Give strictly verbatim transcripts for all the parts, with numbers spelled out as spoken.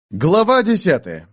Глава десятая.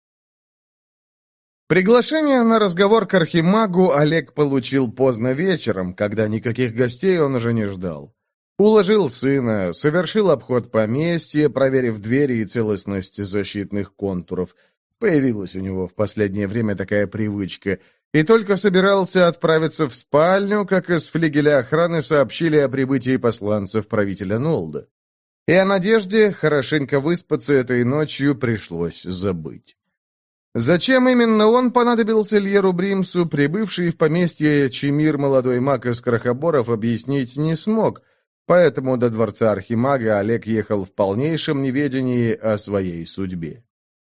Приглашение на разговор к архимагу Олег получил поздно вечером, когда никаких гостей он уже не ждал. Уложил сына, совершил обход поместья, проверив двери и целостность защитных контуров. Появилась у него в последнее время такая привычка. И только собирался отправиться в спальню, как из флигеля охраны сообщили о прибытии посланцев правителя Нолда. И о надежде хорошенько выспаться этой ночью пришлось забыть. Зачем именно он понадобился Льеру Бримсу, прибывший в поместье Чимир молодой маг из Крохоборов, объяснить не смог, поэтому до дворца архимага Олег ехал в полнейшем неведении о своей судьбе.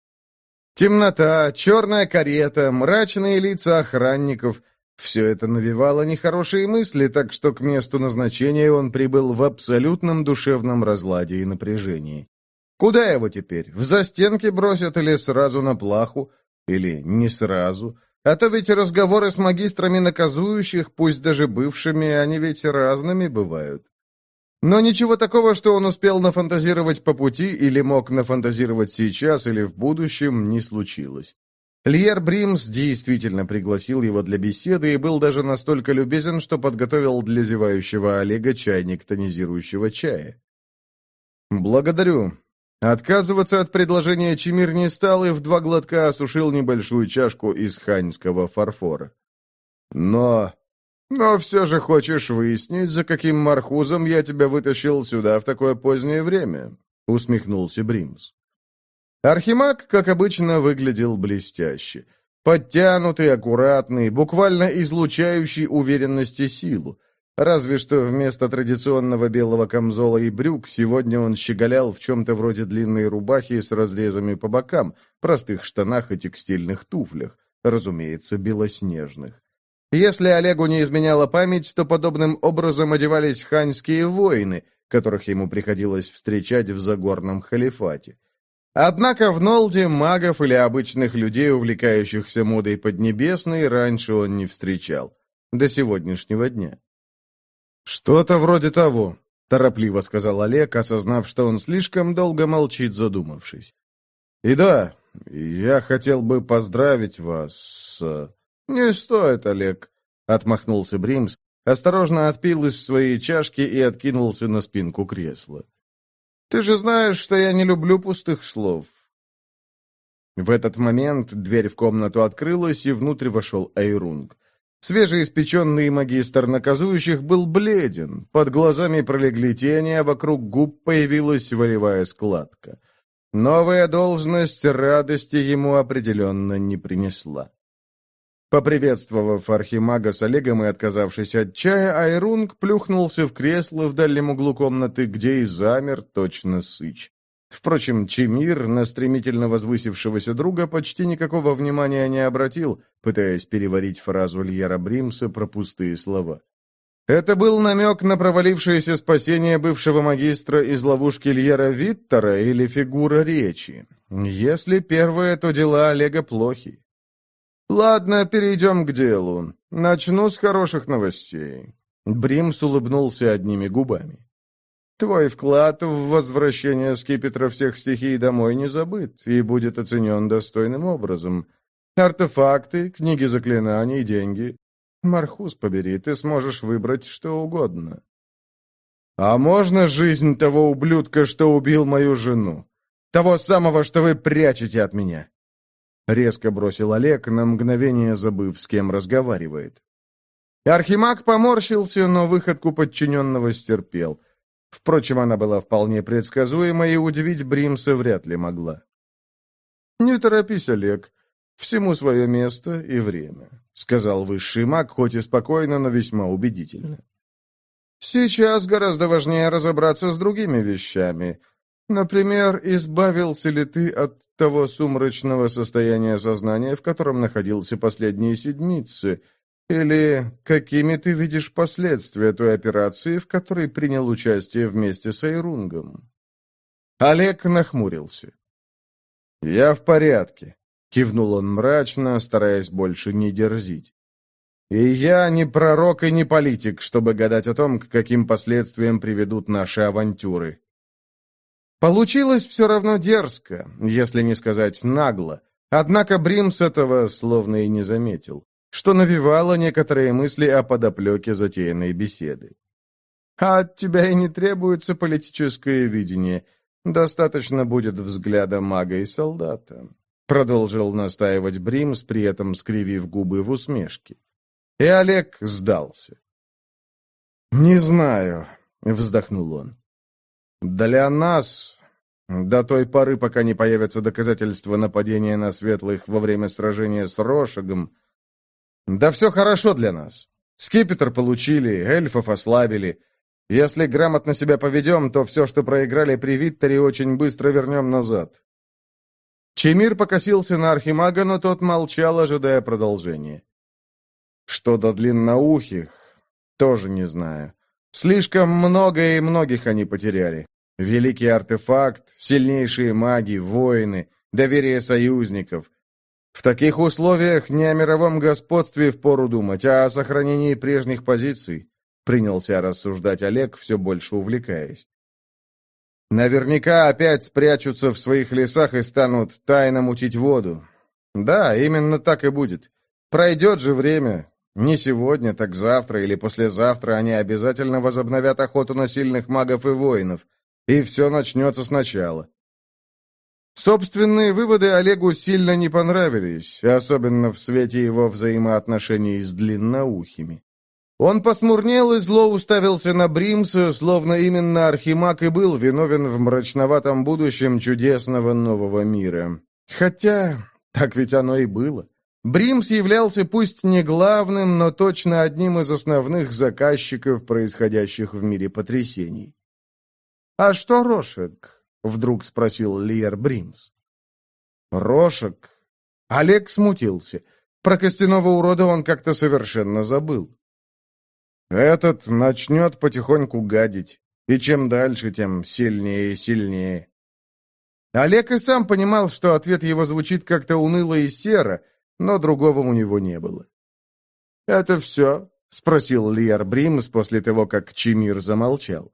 Темнота, черная карета, мрачные лица охранников — все это навевало нехорошие мысли, так что к месту назначения он прибыл в абсолютном душевном разладе и напряжении. Куда его теперь? В застенки бросят или сразу на плаху? Или не сразу? А то ведь разговоры с магистрами наказующих, пусть даже бывшими, они ведь разными бывают. Но ничего такого, что он успел нафантазировать по пути или мог нафантазировать сейчас или в будущем, не случилось. Льер Бримс действительно пригласил его для беседы и был даже настолько любезен, что подготовил для зевающего Олега чайник тонизирующего чая. «Благодарю». Отказываться от предложения Чимир не стал и в два глотка осушил небольшую чашку из ханьского фарфора. «Но... но все же хочешь выяснить, за каким мархузом я тебя вытащил сюда в такое позднее время?» — усмехнулся Бримс. Архимаг, как обычно, выглядел блестяще. Подтянутый, аккуратный, буквально излучающий уверенность и силу. Разве что вместо традиционного белого камзола и брюк сегодня он щеголял в чем-то вроде длинной рубахи с разрезами по бокам, простых штанах и текстильных туфлях, разумеется, белоснежных. Если Олегу не изменяла память, то подобным образом одевались ханьские воины, которых ему приходилось встречать в Загорном халифате. Однако в Нолде магов или обычных людей, увлекающихся модой Поднебесной, раньше он не встречал. До сегодняшнего дня. «Что-то вроде того», — торопливо сказал Олег, осознав, что он слишком долго молчит, задумавшись. «И да, я хотел бы поздравить вас с...» «Не стоит, Олег», — отмахнулся Бримс, осторожно отпил из своей чашки и откинулся на спинку кресла. «Ты же знаешь, что я не люблю пустых слов». В этот момент дверь в комнату открылась, и внутрь вошел Эйрунг. Свежеиспеченный магистр наказующих был бледен, под глазами пролегли тени, а вокруг губ появилась волевая складка. Новая должность радости ему определенно не принесла. Поприветствовав архимага с Олегом и отказавшись от чая, Айрунг плюхнулся в кресло в дальнем углу комнаты, где и замер точно сыч. Впрочем, Чимир на стремительно возвысившегося друга почти никакого внимания не обратил, пытаясь переварить фразу Льера Бримса про пустые слова. Это был намек на провалившееся спасение бывшего магистра из ловушки Льера Виттера или фигура речи. Если первое, то дела Олега плохи. «Ладно, перейдем к делу. Начну с хороших новостей». Бримс улыбнулся одними губами. «Твой вклад в возвращение скипетра всех стихий домой не забыт и будет оценен достойным образом. Артефакты, книги заклинаний, деньги. Мархус побери, ты сможешь выбрать что угодно». «А можно жизнь того ублюдка, что убил мою жену? Того самого, что вы прячете от меня?» Резко бросил Олег, на мгновение забыв, с кем разговаривает. Архимаг поморщился, но выходку подчиненного стерпел. Впрочем, она была вполне предсказуема, и удивить Бримса вряд ли могла. «Не торопись, Олег. Всему свое место и время», — сказал высший маг, хоть и спокойно, но весьма убедительно. «Сейчас гораздо важнее разобраться с другими вещами. Например, избавился ли ты от того сумрачного состояния сознания, в котором находился последние седмицы, или какими ты видишь последствия той операции, в которой принял участие вместе с Айрунгом?» Олег нахмурился. «Я в порядке», — кивнул он мрачно, стараясь больше не дерзить. «И я не пророк и не политик, чтобы гадать о том, к каким последствиям приведут наши авантюры». Получилось все равно дерзко, если не сказать нагло. Однако Бримс этого словно и не заметил, что навевало некоторые мысли о подоплеке затеянной беседы. «А от тебя и не требуется политическое видение. Достаточно будет взгляда мага и солдата», — продолжил настаивать Бримс, при этом скривив губы в усмешке. И Олег сдался. «Не знаю», — вздохнул он. «Для нас, до той поры, пока не появятся доказательства нападения на светлых во время сражения с Рошагом, да все хорошо для нас. Скипетр получили, эльфов ослабили. Если грамотно себя поведем, то все, что проиграли при Виттере, очень быстро вернем назад». Чемир покосился на архимага, но тот молчал, ожидая продолжения. «Что до длинноухих, тоже не знаю. Слишком много и многих они потеряли. Великий артефакт, сильнейшие маги, воины, доверие союзников. В таких условиях не о мировом господстве впору думать, а о сохранении прежних позиций», — принялся рассуждать Олег, все больше увлекаясь. «Наверняка опять спрячутся в своих лесах и станут тайно мутить воду. Да, именно так и будет. Пройдет же время. Не сегодня, так завтра или послезавтра они обязательно возобновят охоту на сильных магов и воинов, и все начнется сначала». Собственные выводы Олегу сильно не понравились, особенно в свете его взаимоотношений с длинноухими. Он посмурнел и зло уставился на Бримса, словно именно архимаг и был виновен в мрачноватом будущем чудесного нового мира. Хотя, так ведь оно и было. Бримс являлся пусть не главным, но точно одним из основных заказчиков происходящих в мире потрясений. «А что Рошаг?» — вдруг спросил Лиер Бримс. «Рошаг?» Олег смутился. Про костяного урода он как-то совершенно забыл. «Этот начнет потихоньку гадить, и чем дальше, тем сильнее и сильнее». Олег и сам понимал, что ответ его звучит как-то уныло и серо, но другого у него не было. «Это все?» — спросил Лиер Бримс после того, как Чемир замолчал.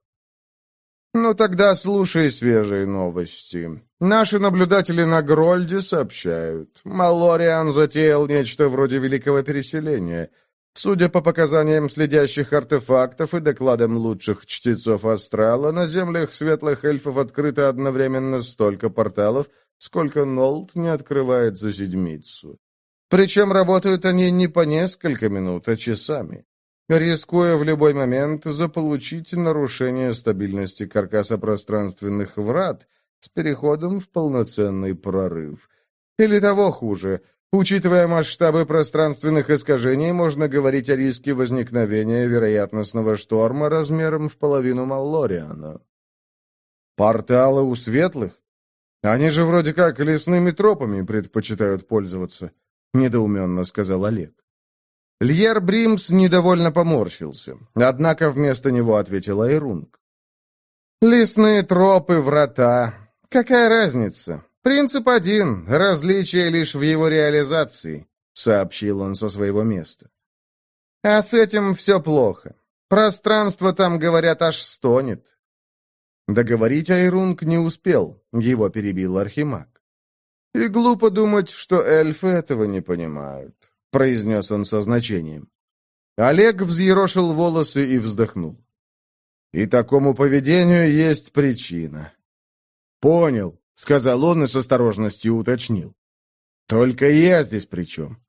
«Ну тогда слушай свежие новости. Наши наблюдатели на Грольде сообщают. Малориан затеял нечто вроде великого переселения. Судя по показаниям следящих артефактов и докладам лучших чтецов Астрала, на землях светлых эльфов открыто одновременно столько порталов, сколько Нолд не открывает за седмицу. Причем работают они не по несколько минут, а часами, рискуя в любой момент заполучить нарушение стабильности каркаса пространственных врат с переходом в полноценный прорыв. Или того хуже, учитывая масштабы пространственных искажений, можно говорить о риске возникновения вероятностного шторма размером в половину Маллориана. «Порталы у светлых? Они же вроде как лесными тропами предпочитают пользоваться», — недоуменно сказал Олег. Льер Бримс недовольно поморщился, однако вместо него ответил Айрунг. «Лесные тропы, врата. Какая разница? Принцип один, различие лишь в его реализации», — сообщил он со своего места. «А с этим все плохо. Пространство там, говорят, аж стонет». Договорить Айрунг не успел, его перебил архимаг. «И глупо думать, что эльфы этого не понимают», — произнес он со значением. Олег взъерошил волосы и вздохнул. «И такому поведению есть причина». «Понял», — сказал он и с осторожностью уточнил. «Только я здесь при чем?»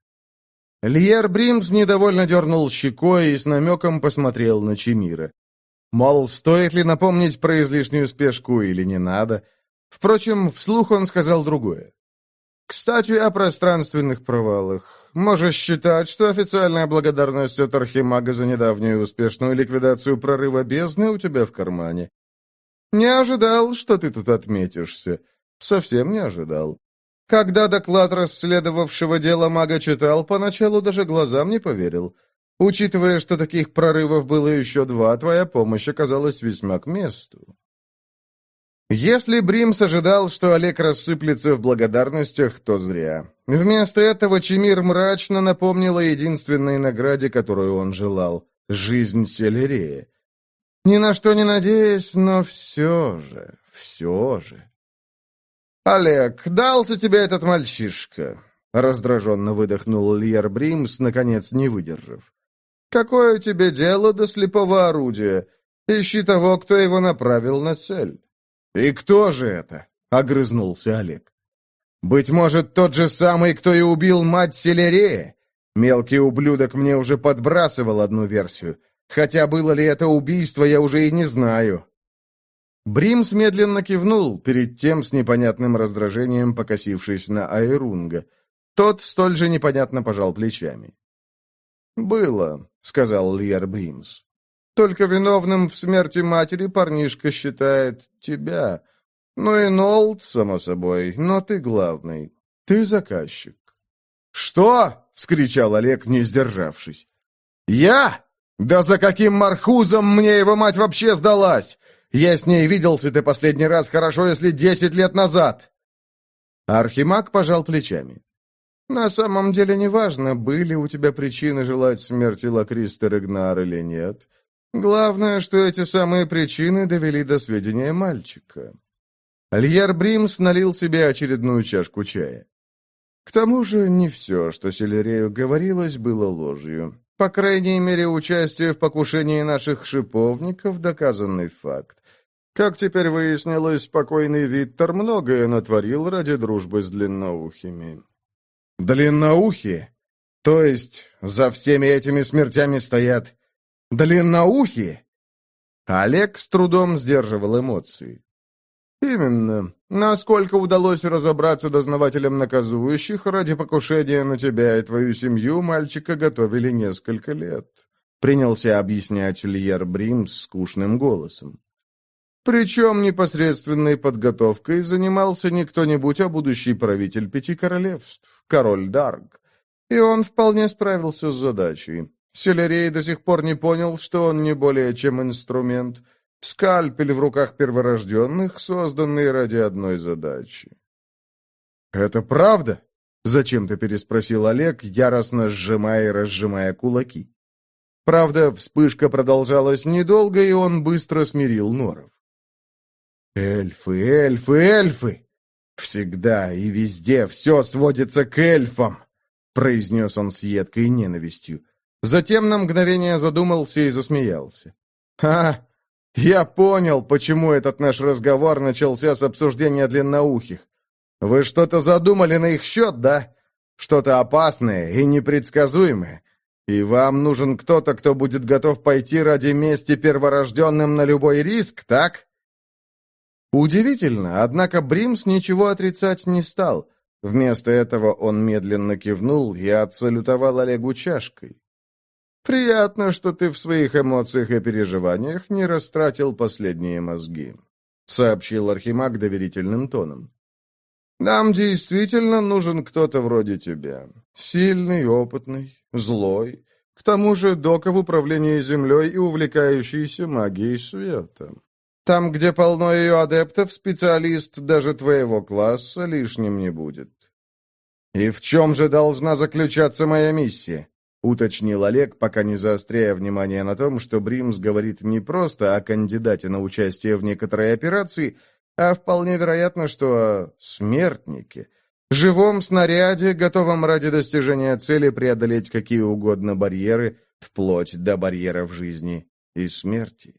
Льер Бримс недовольно дернул щекой и с намеком посмотрел на Чемира. Мол, стоит ли напомнить про излишнюю спешку или не надо. Впрочем, вслух он сказал другое. «Кстати, о пространственных провалах. Можешь считать, что официальная благодарность от архимага за недавнюю успешную ликвидацию прорыва бездны у тебя в кармане. Не ожидал, что ты тут отметишься. Совсем не ожидал. Когда доклад расследовавшего дело мага читал, поначалу даже глазам не поверил. Учитывая, что таких прорывов было еще два, твоя помощь оказалась весьма к месту». Если Бримс ожидал, что Олег рассыплется в благодарностях, то зря. Вместо этого Чемир мрачно напомнил о единственной награде, которую он желал — жизнь Селерея. Ни на что не надеясь, но все же, все же. «Олег, дался тебе этот мальчишка!» — раздраженно выдохнул Льер Бримс, наконец не выдержав. «Какое тебе дело до слепого орудия? Ищи того, кто его направил на цель». «И кто же это?» — огрызнулся Олег. «Быть может, тот же самый, кто и убил мать Селерея? Мелкий ублюдок мне уже подбрасывал одну версию. Хотя было ли это убийство, я уже и не знаю». Бримс медленно кивнул, перед тем с непонятным раздражением покосившись на Айрунга. Тот столь же непонятно пожал плечами. «Было», — сказал Льер Бримс. «Только виновным в смерти матери парнишка считает тебя. Ну и Нолд, само собой, но ты главный. Ты заказчик». «Что?» — вскричал Олег, не сдержавшись. «Я? Да за каким мархузом мне его мать вообще сдалась? Я с ней виделся ты последний раз хорошо, если десять лет назад». Архимаг пожал плечами. «На самом деле неважно, были у тебя причины желать смерти Лакристер Игнар или нет. Главное, что эти самые причины довели до сведения мальчика». Льер Бримс налил себе очередную чашку чая. «К тому же не все, что Селерею говорилось, было ложью. По крайней мере, участие в покушении наших шиповников — доказанный факт. Как теперь выяснилось, спокойный Виттер многое натворил ради дружбы с длинноухими». «Длинноухие? То есть за всеми этими смертями стоят длинноухие?» Олег с трудом сдерживал эмоции. «Именно. Насколько удалось разобраться дознавателям наказующих, ради покушения на тебя и твою семью мальчика готовили несколько лет», — принялся объяснять Льер Бримс скучным голосом. «Причем непосредственной подготовкой занимался не кто-нибудь, а будущий правитель Пяти Королевств, король Дарг. И он вполне справился с задачей. Селерей до сих пор не понял, что он не более чем инструмент — скальпель в руках перворожденных, созданный ради одной задачи». «Это правда?» — зачем-то переспросил Олег, яростно сжимая и разжимая кулаки. Правда, вспышка продолжалась недолго, и он быстро смирил норов. «Эльфы, эльфы, эльфы! Всегда и везде все сводится к эльфам!» — произнес он с едкой ненавистью. Затем на мгновение задумался и засмеялся. «Ха! Я понял, почему этот наш разговор начался с обсуждения длинноухих. Вы что-то задумали на их счет, да? Что-то опасное и непредсказуемое. И вам нужен кто-то, кто будет готов пойти ради мести перворожденным на любой риск, так?» Удивительно, однако Бримс ничего отрицать не стал. Вместо этого он медленно кивнул и отсалютовал Олегу чашкой. «Приятно, что ты в своих эмоциях и переживаниях не растратил последние мозги», — сообщил Архимаг доверительным тоном. «Нам действительно нужен кто-то вроде тебя. Сильный, опытный, злой, к тому же дока в управлении землей и увлекающийся магией света. Там, где полно ее адептов, специалист даже твоего класса лишним не будет». «И в чем же должна заключаться моя миссия?» — уточнил Олег, пока не заостряя внимание на том, что Бримс говорит не просто о кандидате на участие в некоторой операции, а вполне вероятно, что о смертнике, живом снаряде, готовом ради достижения цели преодолеть какие угодно барьеры, вплоть до барьеров жизни и смерти.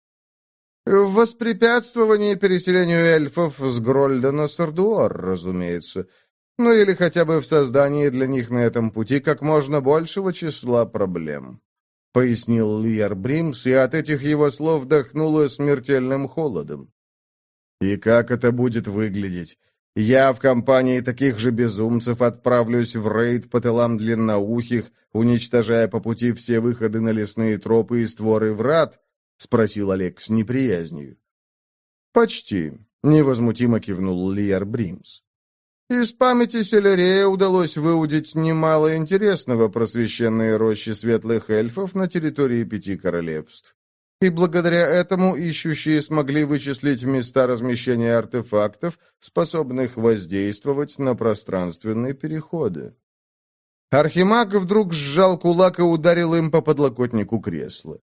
В воспрепятствовании переселению эльфов с Грольда на Сардуор, разумеется, ну или хотя бы в создании для них на этом пути как можно большего числа проблем», — пояснил Льер Бримс, и от этих его слов вдохнуло смертельным холодом. «И как это будет выглядеть? Я в компании таких же безумцев отправлюсь в рейд по тылам длинноухих, уничтожая по пути все выходы на лесные тропы и створы врат?» — спросил Олег с неприязнью. «Почти», — невозмутимо кивнул Льер Бримс. «Из памяти Селерея удалось выудить немало интересного про священные рощи светлых эльфов на территории Пяти Королевств. И благодаря этому ищущие смогли вычислить места размещения артефактов, способных воздействовать на пространственные переходы». Архимаг вдруг сжал кулак и ударил им по подлокотнику кресла.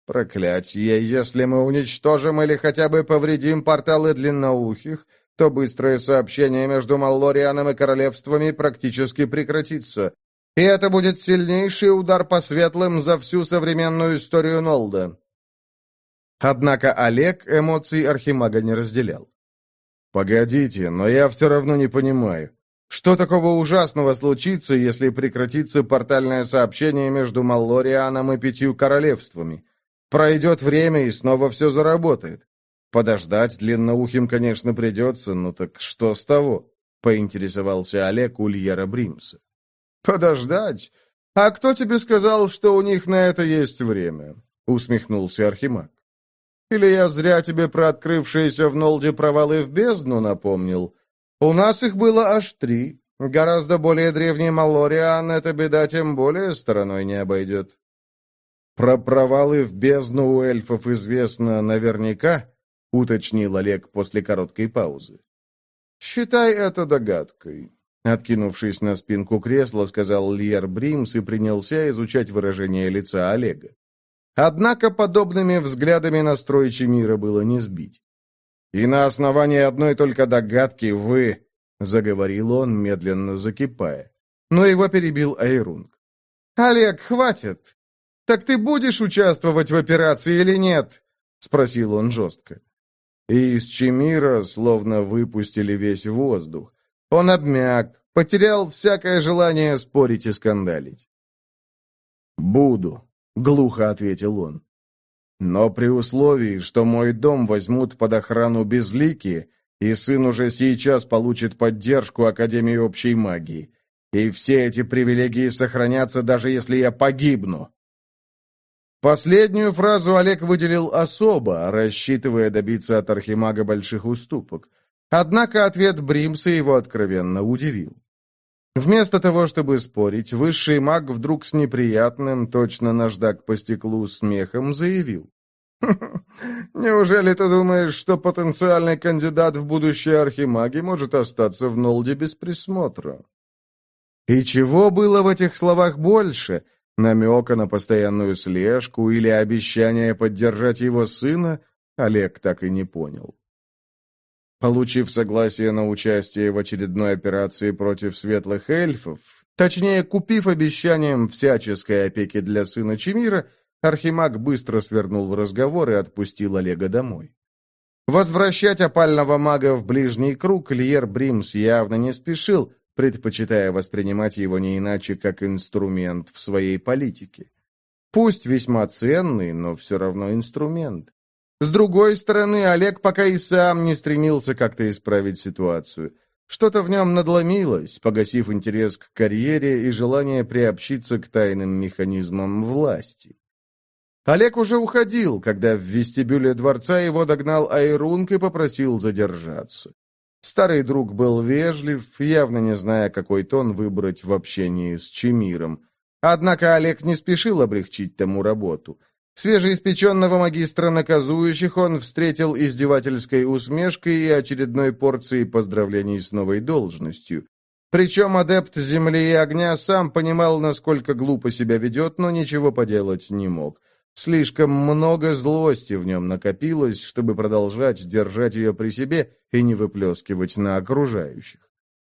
Проклятье, если мы уничтожим или хотя бы повредим порталы длинноухих, то быстрое сообщение между Маллорианом и королевствами практически прекратится. И это будет сильнейший удар по светлым за всю современную историю Нолда. Однако Олег эмоций Архимага не разделял. «Погодите, но я все равно не понимаю. Что такого ужасного случится, если прекратится портальное сообщение между Маллорианом и пятью королевствами? Пройдет время, и снова все заработает. Подождать длинноухим, конечно, придется, но так что с того?» — поинтересовался Олег у Льера Бримса. «Подождать? А кто тебе сказал, что у них на это есть время?» — усмехнулся Архимаг. «Или я зря тебе про открывшиеся в Нолде провалы в бездну напомнил? У нас их было аж три. Гораздо более древний Маллориан эта беда тем более стороной не обойдет». «Про провалы в бездну у эльфов известно наверняка?» — уточнил Олег после короткой паузы. «Считай это догадкой», — откинувшись на спинку кресла, сказал Льер Бримс и принялся изучать выражение лица Олега. Однако подобными взглядами настрой Чимира было не сбить. «И на основании одной только догадки вы...» — заговорил он, медленно закипая. Но его перебил Айрунг. «Олег, хватит! Так ты будешь участвовать в операции или нет?» — спросил он жестко. И из Чимира словно выпустили весь воздух. Он обмяк, потерял всякое желание спорить и скандалить. «Буду», — глухо ответил он. «Но при условии, что мой дом возьмут под охрану безликие, и сын уже сейчас получит поддержку Академии общей магии, и все эти привилегии сохранятся, даже если я погибну». Последнюю фразу Олег выделил особо, рассчитывая добиться от Архимага больших уступок. Однако ответ Бримса его откровенно удивил. Вместо того, чтобы спорить, высший маг вдруг с неприятным, точно наждак по стеклу, смехом заявил. «Неужели ты думаешь, что потенциальный кандидат в будущее архимаги может остаться в Нолде без присмотра?» И чего было в этих словах больше? Намека на постоянную слежку или обещание поддержать его сына, Олег так и не понял. Получив согласие на участие в очередной операции против светлых эльфов, точнее, купив обещанием всяческой опеки для сына Чимира, Архимаг быстро свернул разговор и отпустил Олега домой. Возвращать опального мага в ближний круг Льер Бримс явно не спешил, предпочитая воспринимать его не иначе, как инструмент в своей политике. Пусть весьма ценный, но все равно инструмент. С другой стороны, Олег пока и сам не стремился как-то исправить ситуацию. Что-то в нем надломилось, погасив интерес к карьере и желание приобщиться к тайным механизмам власти. Олег уже уходил, когда в вестибюле дворца его догнал Айрунг и попросил задержаться. Старый друг был вежлив, явно не зная, какой тон выбрать в общении с Чимиром. Однако Олег не спешил облегчить тому работу. Свежеиспеченного магистра наказующих он встретил издевательской усмешкой и очередной порцией поздравлений с новой должностью. Причем адепт земли и огня сам понимал, насколько глупо себя ведет, но ничего поделать не мог. Слишком много злости в нем накопилось, чтобы продолжать держать ее при себе и не выплескивать на окружающих.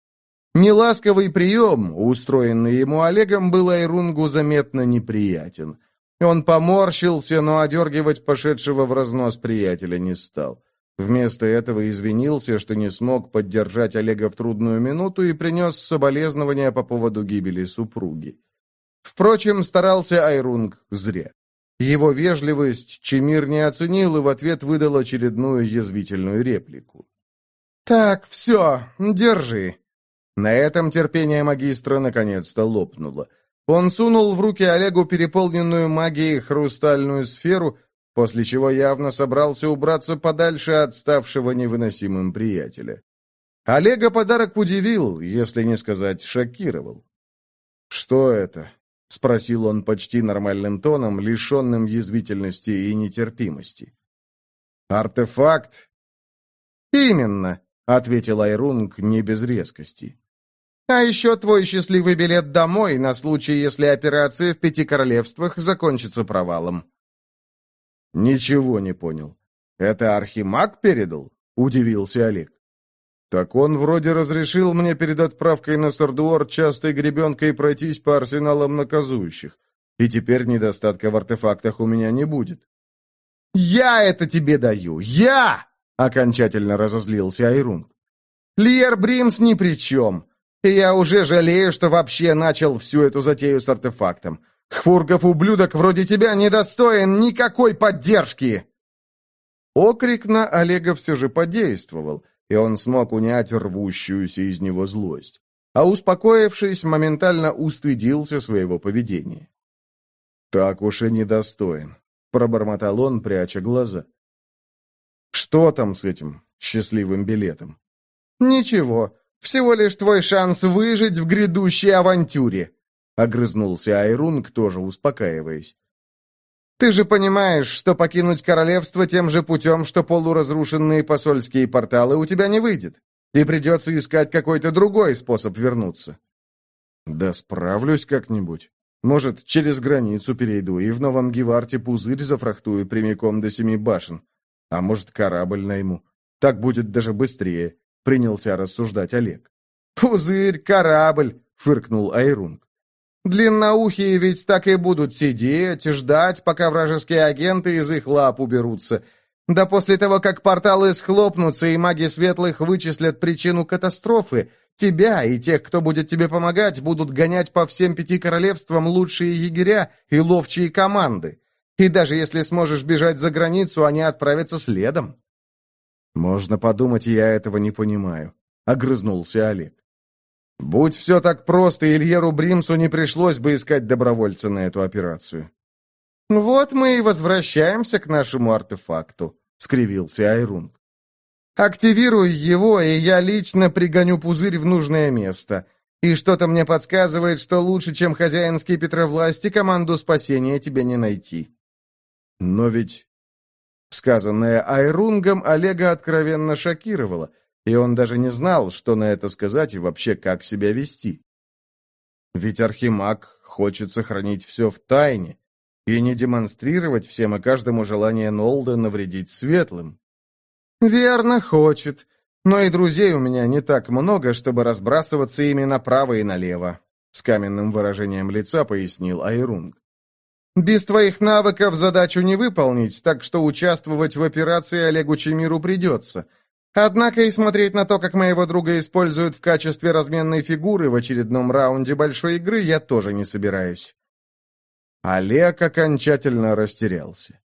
Неласковый прием, устроенный ему Олегом, был Айрунгу заметно неприятен. Он поморщился, но одергивать пошедшего в разнос приятеля не стал. Вместо этого извинился, что не смог поддержать Олега в трудную минуту и принес соболезнования по поводу гибели супруги. Впрочем, старался Айрунг зря. Его вежливость Чимир не оценил и в ответ выдал очередную язвительную реплику. «Так, все, держи». На этом терпение магистра наконец-то лопнуло. Он сунул в руки Олегу переполненную магией хрустальную сферу, после чего явно собрался убраться подальше от ставшего невыносимым приятеля. Олега подарок удивил, если не сказать шокировал. «Что это?» — спросил он почти нормальным тоном, лишенным язвительности и нетерпимости. «Артефакт?» «Именно», — ответил Айрунг не без резкости. «А еще твой счастливый билет домой на случай, если операция в Пяти Королевствах закончится провалом». «Ничего не понял. Это Архимаг передал?» — удивился Олег. «Так он вроде разрешил мне перед отправкой на Сардуор частой гребенкой пройтись по арсеналам наказующих, и теперь недостатка в артефактах у меня не будет». «Я это тебе даю! Я!» — окончательно разозлился Айрунг. «Лиер Бримс ни при чем, и я уже жалею, что вообще начал всю эту затею с артефактом. Хфургов-ублюдок вроде тебя недостоин никакой поддержки!» Окрик на Олега все же подействовал, и он смог унять рвущуюся из него злость. А успокоившись, моментально устыдился своего поведения. «Так уж и недостоин», — пробормотал он, пряча глаза. «Что там с этим счастливым билетом?» «Ничего, всего лишь твой шанс выжить в грядущей авантюре», — огрызнулся Айрунг, тоже успокаиваясь. «Ты же понимаешь, что покинуть королевство тем же путем, что полуразрушенные посольские порталы, у тебя не выйдет, и придется искать какой-то другой способ вернуться». «Да справлюсь как-нибудь. Может, через границу перейду и в Новом Геварте пузырь зафрахтую прямиком до Семи башен. А может, корабль найму. Так будет даже быстрее», — принялся рассуждать Олег. «Пузырь, корабль», — фыркнул Айрунг. «Длинноухие ведь так и будут сидеть, ждать, пока вражеские агенты из их лап уберутся. Да после того, как порталы схлопнутся и маги светлых вычислят причину катастрофы, тебя и тех, кто будет тебе помогать, будут гонять по всем пяти королевствам лучшие егеря и ловчие команды. И даже если сможешь бежать за границу, они отправятся следом». «Можно подумать, я этого не понимаю», — огрызнулся Олег. «Будь все так просто, Ильеру Бримсу не пришлось бы искать добровольца на эту операцию». «Вот мы и возвращаемся к нашему артефакту», — скривился Айрунг. «Активируй его, и я лично пригоню пузырь в нужное место. И что-то мне подсказывает, что лучше, чем хозяин скипетра власти, команду спасения тебе не найти». «Но ведь...» Сказанное Айрунгом Олега откровенно шокировало, и он даже не знал, что на это сказать и вообще как себя вести. Ведь Архимаг хочет сохранить все в тайне и не демонстрировать всем и каждому желание Нолда навредить светлым. «Верно, хочет, но и друзей у меня не так много, чтобы разбрасываться ими направо и налево», с каменным выражением лица пояснил Айрунг. «Без твоих навыков задачу не выполнить, так что участвовать в операции Олегу Чемиру придется. Однако и смотреть на то, как моего друга используют в качестве разменной фигуры в очередном раунде большой игры, я тоже не собираюсь». Олег окончательно растерялся.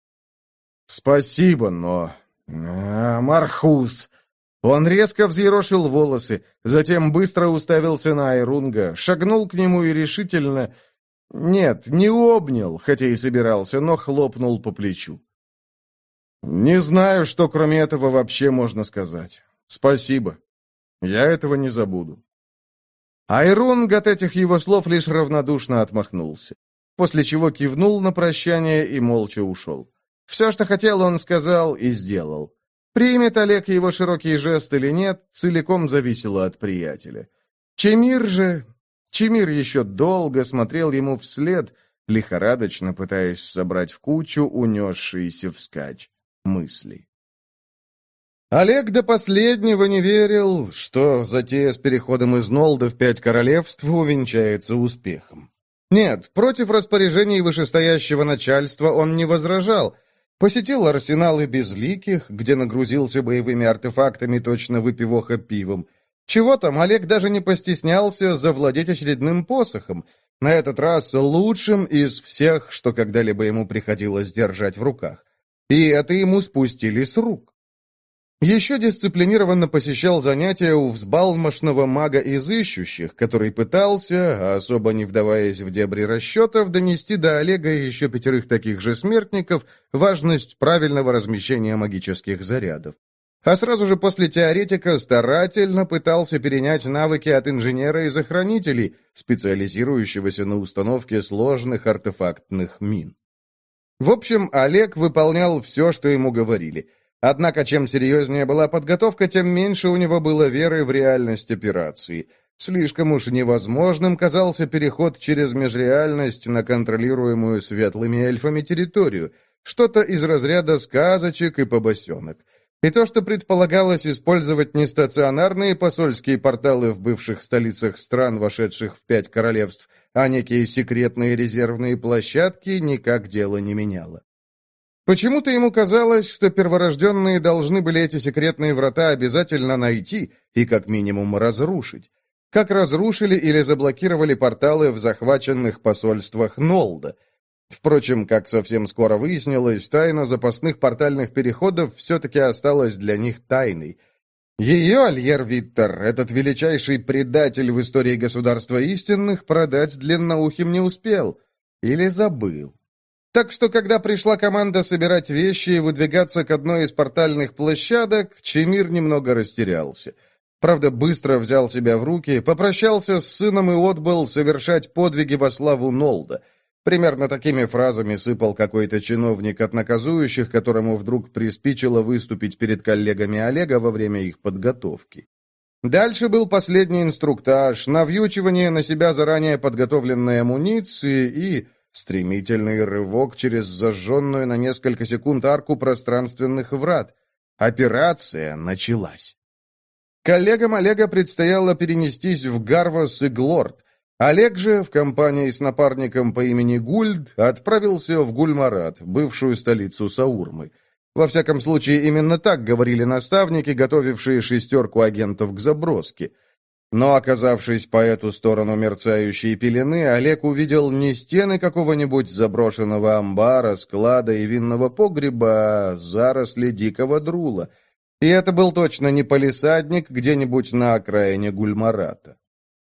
«Спасибо, но... А, Мархус!» Он резко взъерошил волосы, затем быстро уставился на Айрунга, шагнул к нему и решительно... Нет, не обнял, хотя и собирался, но хлопнул по плечу. «Не знаю, что кроме этого вообще можно сказать. Спасибо. Я этого не забуду». Айрунг от этих его слов лишь равнодушно отмахнулся, после чего кивнул на прощание и молча ушел. Все, что хотел, он сказал и сделал. Примет Олег его широкий жест или нет, целиком зависело от приятеля. Чемир же... Чемир еще долго смотрел ему вслед, лихорадочно пытаясь собрать в кучу унесшиеся вскачь мысли. Олег до последнего не верил, что затея с переходом из Нолда в пять королевств увенчается успехом. Нет, против распоряжений вышестоящего начальства он не возражал. Посетил арсеналы безликих, где нагрузился боевыми артефактами, точно выпивоха пивом. Чего там, Олег даже не постеснялся завладеть очередным посохом, на этот раз лучшим из всех, что когда-либо ему приходилось держать в руках. И это ему спустили с рук. Еще дисциплинированно посещал занятия у взбалмошного мага из ищущих, который пытался, особо не вдаваясь в дебри расчетов, донести до Олега и еще пятерых таких же смертников важность правильного размещения магических зарядов. А сразу же после теоретика старательно пытался перенять навыки от инженера из охранителей, специализирующегося на установке сложных артефактных мин. В общем, Олег выполнял все, что ему говорили. Однако, чем серьезнее была подготовка, тем меньше у него было веры в реальность операции. Слишком уж невозможным казался переход через межреальность на контролируемую светлыми эльфами территорию, что-то из разряда сказочек и побосенок. И то, что предполагалось использовать не стационарные посольские порталы в бывших столицах стран, вошедших в пять королевств, а некие секретные резервные площадки, никак дело не меняло. Почему-то ему казалось, что перворожденные должны были эти секретные врата обязательно найти и как минимум разрушить. Как разрушили или заблокировали порталы в захваченных посольствах Нолда. Впрочем, как совсем скоро выяснилось, тайна запасных портальных переходов все-таки осталась для них тайной. Ее Альер Виттер, этот величайший предатель в истории государства истинных, продать длинноухим не успел. Или забыл. Так что, когда пришла команда собирать вещи и выдвигаться к одной из портальных площадок, Чемир немного растерялся. Правда, быстро взял себя в руки, попрощался с сыном и отбыл совершать подвиги во славу Нолда. Примерно такими фразами сыпал какой-то чиновник от наказующих, которому вдруг приспичило выступить перед коллегами Олега во время их подготовки. Дальше был последний инструктаж, навьючивание на себя заранее подготовленной амуниции и стремительный рывок через зажженную на несколько секунд арку пространственных врат. Операция началась. Коллегам Олега предстояло перенестись в Гарвас и Глорд. Олег же, в компании с напарником по имени Гульд, отправился в Гульмарат, бывшую столицу Саурмы. Во всяком случае, именно так говорили наставники, готовившие шестерку агентов к заброске. Но, оказавшись по эту сторону мерцающей пелены, Олег увидел не стены какого-нибудь заброшенного амбара, склада и винного погреба, а заросли дикого друла. И это был точно не палисадник где-нибудь на окраине Гульмарата.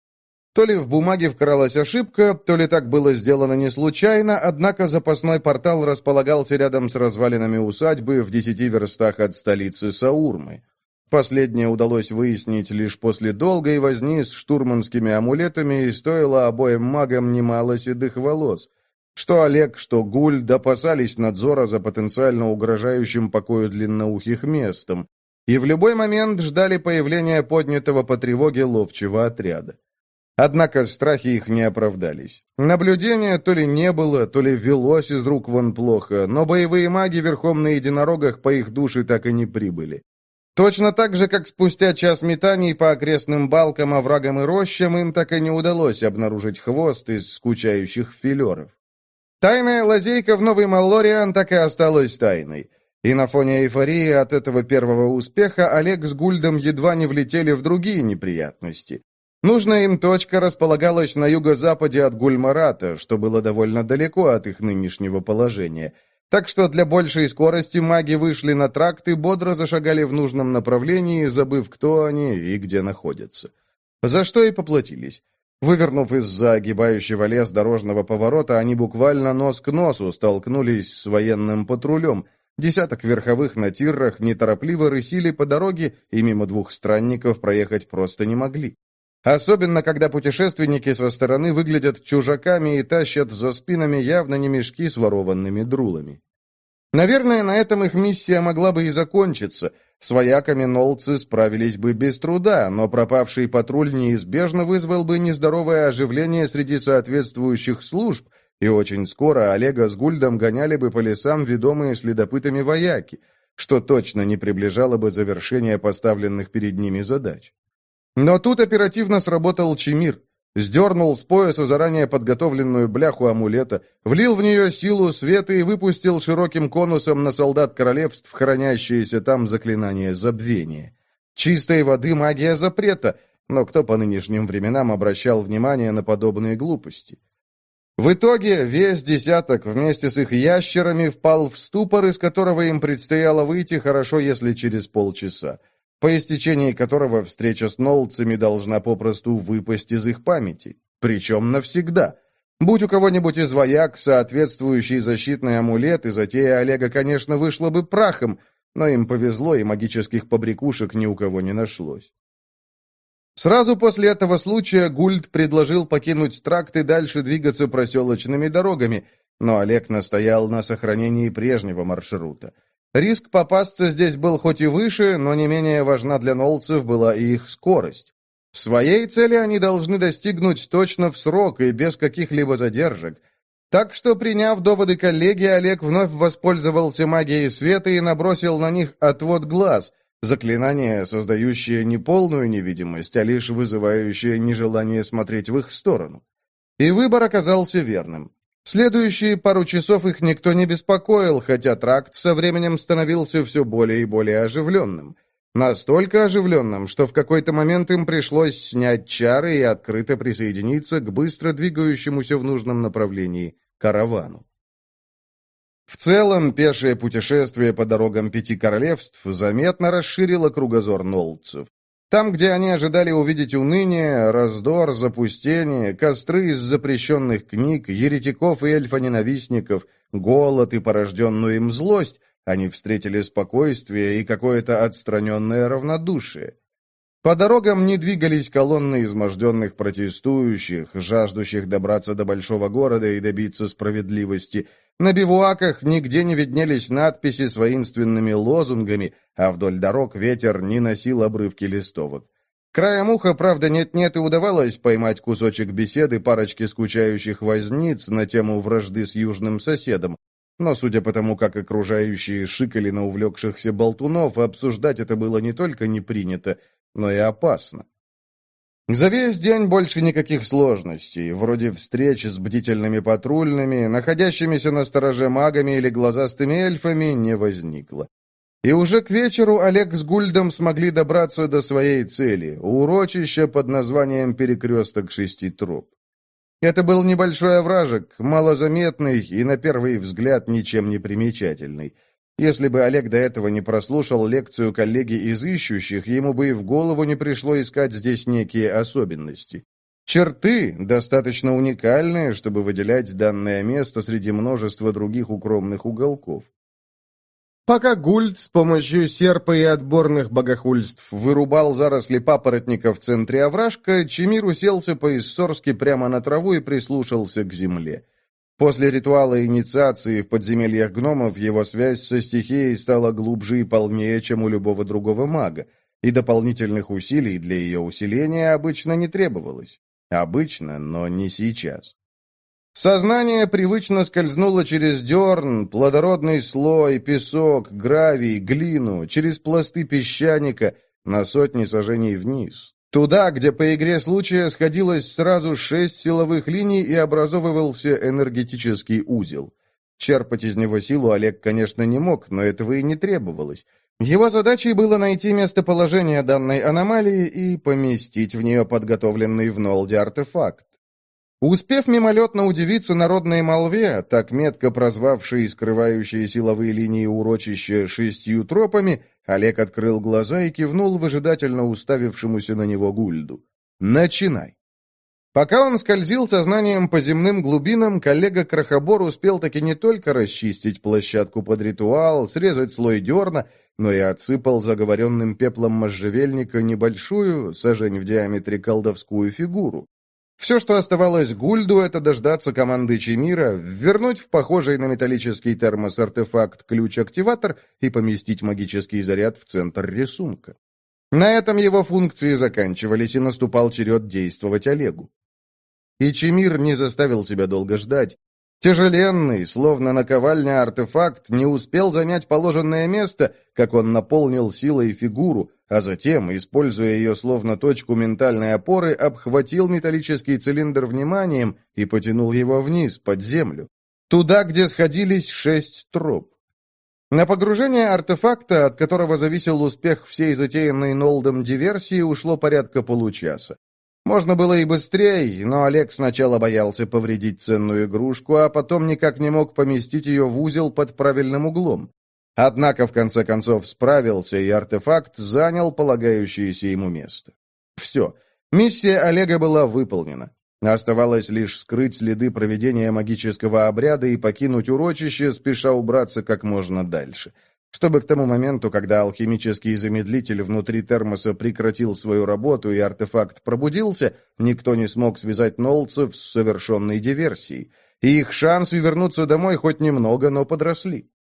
То ли в бумаге вкралась ошибка, то ли так было сделано не случайно, однако запасной портал располагался рядом с развалинами усадьбы в десяти верстах от столицы Саурмы. Последнее удалось выяснить лишь после долгой возни с штурманскими амулетами и стоило обоим магам немало седых волос. Что Олег, что Гульд опасались надзора за потенциально угрожающим покою длинноухих местом и в любой момент ждали появления поднятого по тревоге ловчего отряда. Однако страхи их не оправдались. Наблюдения то ли не было, то ли велось из рук вон плохо, но боевые маги верхом на единорогах по их душе так и не прибыли. Точно так же, как спустя час метаний по окрестным балкам, оврагам и рощам, им так и не удалось обнаружить хвост из скучающих филеров. Тайная лазейка в Новый Маллориан так и осталась тайной. И на фоне эйфории от этого первого успеха Олег с Гульдом едва не влетели в другие неприятности. Нужная им точка располагалась на юго-западе от Гульмарата, что было довольно далеко от их нынешнего положения. Так что для большей скорости маги вышли на тракт и бодро зашагали в нужном направлении, забыв, кто они и где находятся. За что и поплатились. Вывернув из-за огибающего лес дорожного поворота, они буквально нос к носу столкнулись с военным патрулем. Десяток верховых на тиррах неторопливо рысили по дороге, и мимо двух странников проехать просто не могли. Особенно, когда путешественники со стороны выглядят чужаками и тащат за спинами явно не мешки с ворованными друлами. Наверное, на этом их миссия могла бы и закончиться. С вояками нолдцы справились бы без труда, но пропавший патруль неизбежно вызвал бы нездоровое оживление среди соответствующих служб, и очень скоро Олега с Гульдом гоняли бы по лесам ведомые следопытами вояки, что точно не приближало бы завершения поставленных перед ними задач. Но тут оперативно сработал Чемир, сдернул с пояса заранее подготовленную бляху амулета, влил в нее силу света и выпустил широким конусом на солдат королевств хранящееся там заклинание забвения. Чистой воды магия запрета, но кто по нынешним временам обращал внимание на подобные глупости? В итоге весь десяток вместе с их ящерами впал в ступор, из которого им предстояло выйти хорошо, если через полчаса, по истечении которого встреча с нолдцами должна попросту выпасть из их памяти, причем навсегда. Будь у кого-нибудь из вояк соответствующий защитный амулет, и затея Олега, конечно, вышла бы прахом, но им повезло, и магических побрякушек ни у кого не нашлось. Сразу после этого случая Гульд предложил покинуть тракт и дальше двигаться проселочными дорогами, но Олег настоял на сохранении прежнего маршрута. Риск попасться здесь был хоть и выше, но не менее важна для нолдцев была и их скорость. Своей цели они должны достигнуть точно в срок и без каких-либо задержек. Так что, приняв доводы коллеги, Олег вновь воспользовался магией света и набросил на них отвод глаз, заклинание, создающее не полную невидимость, а лишь вызывающее нежелание смотреть в их сторону. И выбор оказался верным. Следующие пару часов их никто не беспокоил, хотя тракт со временем становился все более и более оживленным. Настолько оживленным, что в какой-то момент им пришлось снять чары и открыто присоединиться к быстро двигающемуся в нужном направлении каравану. В целом, пешее путешествие по дорогам Пяти Королевств заметно расширило кругозор нолдцев. Там, где они ожидали увидеть уныние, раздор, запустение, костры из запрещенных книг, еретиков и эльфоненавистников, голод и порожденную им злость, они встретили спокойствие и какое-то отстраненное равнодушие. По дорогам не двигались колонны изможденных протестующих, жаждущих добраться до большого города и добиться справедливости. На бивуаках нигде не виднелись надписи с воинственными лозунгами, а вдоль дорог ветер не носил обрывки листовок. Краем уха, правда, нет-нет, и удавалось поймать кусочек беседы парочки скучающих возниц на тему вражды с южным соседом. Но, судя по тому, как окружающие шикали на увлекшихся болтунов, обсуждать это было не только не принято, но и опасно. За весь день больше никаких сложностей, вроде встреч с бдительными патрульными, находящимися на стороже магами или глазастыми эльфами, не возникло. И уже к вечеру Олег с Гульдом смогли добраться до своей цели – урочища под названием «Перекресток шести троп». Это был небольшой овражек, малозаметный и, на первый взгляд, ничем не примечательный. Если бы Олег до этого не прослушал лекцию коллеги из ищущих, ему бы и в голову не пришло искать здесь некие особенности. Черты, достаточно уникальные, чтобы выделять данное место среди множества других укромных уголков. Пока Гульд с помощью серпа и отборных богохульств вырубал заросли папоротника в центре овражка, Чимир уселся по-иссорски прямо на траву и прислушался к земле. После ритуала инициации в подземельях гномов его связь со стихией стала глубже и полнее, чем у любого другого мага, и дополнительных усилий для ее усиления обычно не требовалось. Обычно, но не сейчас. Сознание привычно скользнуло через дерн, плодородный слой, песок, гравий, глину, через пласты песчаника на сотни сажений вниз. Туда, где по игре случая сходилось сразу шесть силовых линий и образовывался энергетический узел. Черпать из него силу Олег, конечно, не мог, но этого и не требовалось. Его задачей было найти местоположение данной аномалии и поместить в нее подготовленный в Нолде артефакт. Успев мимолетно удивиться народной молве, так метко прозвавшей скрывающие силовые линии урочища шестью тропами, Олег открыл глаза и кивнул выжидательно уставившемуся на него Гульду. «Начинай!» Пока он скользил сознанием по земным глубинам, коллега Крохобор успел таки не только расчистить площадку под ритуал, срезать слой дерна, но и отсыпал заговоренным пеплом можжевельника небольшую, сажень в диаметре, колдовскую фигуру. Все, что оставалось Гульду, это дождаться команды Чимира, вернуть в похожий на металлический термос артефакт ключ-активатор и поместить магический заряд в центр рисунка. На этом его функции заканчивались, и наступал черед действовать Олегу. И Чимир не заставил себя долго ждать. Тяжеленный, словно наковальня артефакт, не успел занять положенное место, как он наполнил силой фигуру, а затем, используя ее словно точку ментальной опоры, обхватил металлический цилиндр вниманием и потянул его вниз, под землю, туда, где сходились шесть троп. На погружение артефакта, от которого зависел успех всей затеянной Нолдом диверсии, ушло порядка получаса. Можно было и быстрее, но Олег сначала боялся повредить ценную игрушку, а потом никак не мог поместить ее в узел под правильным углом. Однако, в конце концов, справился, и артефакт занял полагающееся ему место. Все, миссия Олега была выполнена. Оставалось лишь скрыть следы проведения магического обряда и покинуть урочище, спеша убраться как можно дальше. Чтобы к тому моменту, когда алхимический замедлитель внутри термоса прекратил свою работу и артефакт пробудился, никто не смог связать нолдцев с совершенной диверсией, и их шансы вернуться домой хоть немного, но подросли.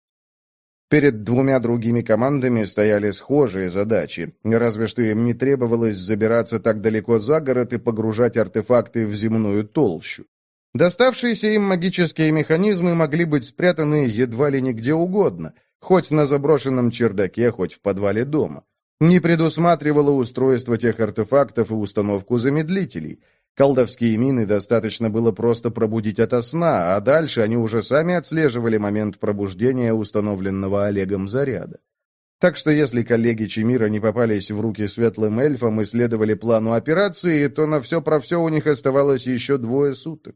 Перед двумя другими командами стояли схожие задачи, разве что им не требовалось забираться так далеко за город и погружать артефакты в земную толщу. Доставшиеся им магические механизмы могли быть спрятаны едва ли не где угодно, хоть на заброшенном чердаке, хоть в подвале дома. Не предусматривало устройство тех артефактов и установку замедлителей. Колдовские мины достаточно было просто пробудить ото сна, а дальше они уже сами отслеживали момент пробуждения установленного Олегом заряда. Так что если коллеги Чимира не попались в руки светлым эльфам и следовали плану операции, то на все про все у них оставалось еще двое суток.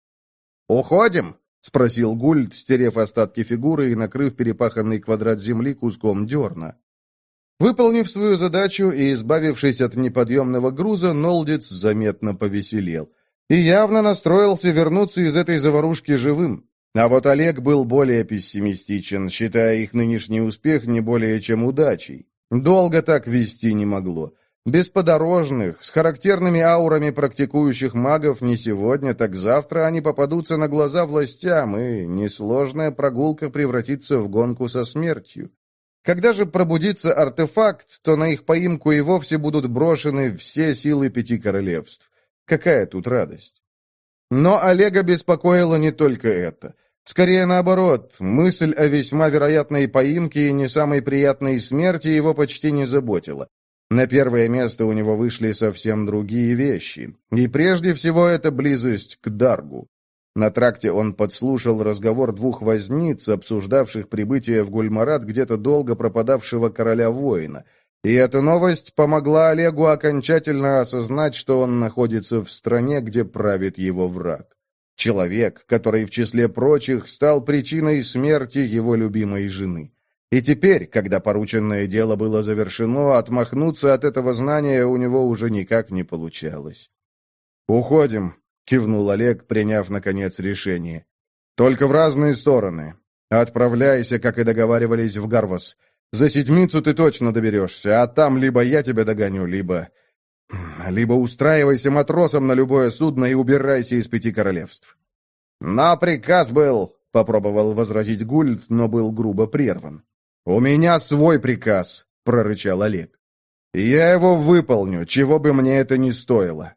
«Уходим?» — спросил Гульд, стерев остатки фигуры и накрыв перепаханный квадрат земли куском дерна. Выполнив свою задачу и избавившись от неподъемного груза, Нолдец заметно повеселел. И явно настроился вернуться из этой заварушки живым. А вот Олег был более пессимистичен, считая их нынешний успех не более чем удачей. Долго так вести не могло. Без подорожных, с характерными аурами практикующих магов не сегодня, так завтра они попадутся на глаза властям, и несложная прогулка превратится в гонку со смертью. Когда же пробудится артефакт, то на их поимку и вовсе будут брошены все силы пяти королевств. Какая тут радость? Но Олега беспокоило не только это. Скорее наоборот, мысль о весьма вероятной поимке и не самой приятной смерти его почти не заботила. На первое место у него вышли совсем другие вещи. И прежде всего это близость к Даргу. На тракте он подслушал разговор двух возниц, обсуждавших прибытие в Гульмарат где-то долго пропадавшего короля-воина. И эта новость помогла Олегу окончательно осознать, что он находится в стране, где правит его враг. Человек, который в числе прочих стал причиной смерти его любимой жены. И теперь, когда порученное дело было завершено, отмахнуться от этого знания у него уже никак не получалось. «Уходим», — кивнул Олег, приняв, наконец, решение. «Только в разные стороны. Отправляйся, как и договаривались, в Гарвас. За седмицу ты точно доберешься, а там либо я тебя догоню, либо... Либо устраивайся матросом на любое судно и убирайся из пяти королевств». «Но приказ был...» — попробовал возразить Гульд, но был грубо прерван. «У меня свой приказ», — прорычал Олег. «Я его выполню, чего бы мне это ни стоило».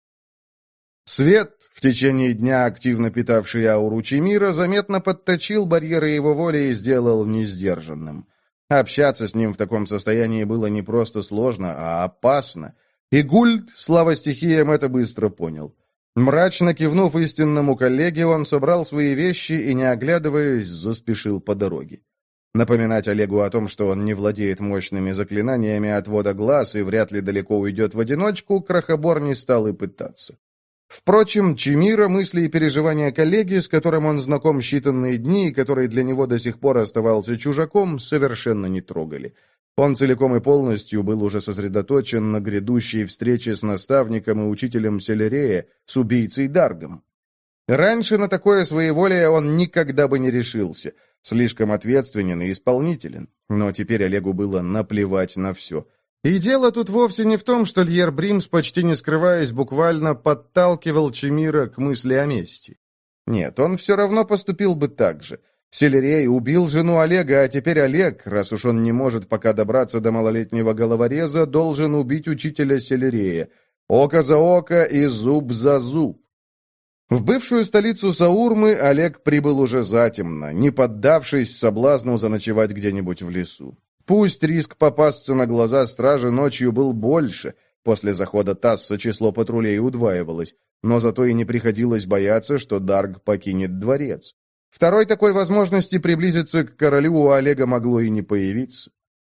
Свет, в течение дня активно питавший ауру Чимира, заметно подточил барьеры его воли и сделал несдержанным. Общаться с ним в таком состоянии было не просто сложно, а опасно. И Гульд, слава стихиям, это быстро понял. Мрачно кивнув истинному коллеге, он собрал свои вещи и, не оглядываясь, заспешил по дороге. Напоминать Олегу о том, что он не владеет мощными заклинаниями отвода глаз и вряд ли далеко уйдет в одиночку, Крохобор не стал и пытаться. Впрочем, Чимира, мысли и переживания коллеги, с которым он знаком считанные дни и который для него до сих пор оставался чужаком, совершенно не трогали. Он целиком и полностью был уже сосредоточен на грядущей встрече с наставником и учителем Селерея, с убийцей Даргом. Раньше на такое своеволие он никогда бы не решился, слишком ответственен и исполнителен, но теперь Олегу было наплевать на все. И дело тут вовсе не в том, что Льер Бримс, почти не скрываясь, буквально подталкивал Чимира к мысли о мести. Нет, он все равно поступил бы так же. Селерей убил жену Олега, а теперь Олег, раз уж он не может пока добраться до малолетнего головореза, должен убить учителя Селерея. Око за око и зуб за зуб. В бывшую столицу Саурмы Олег прибыл уже затемно, не поддавшись соблазну заночевать где-нибудь в лесу. Пусть риск попасться на глаза стражи ночью был больше, после захода Тасса число патрулей удваивалось, но зато и не приходилось бояться, что Дарг покинет дворец. Второй такой возможности приблизиться к королю у Олега могло и не появиться.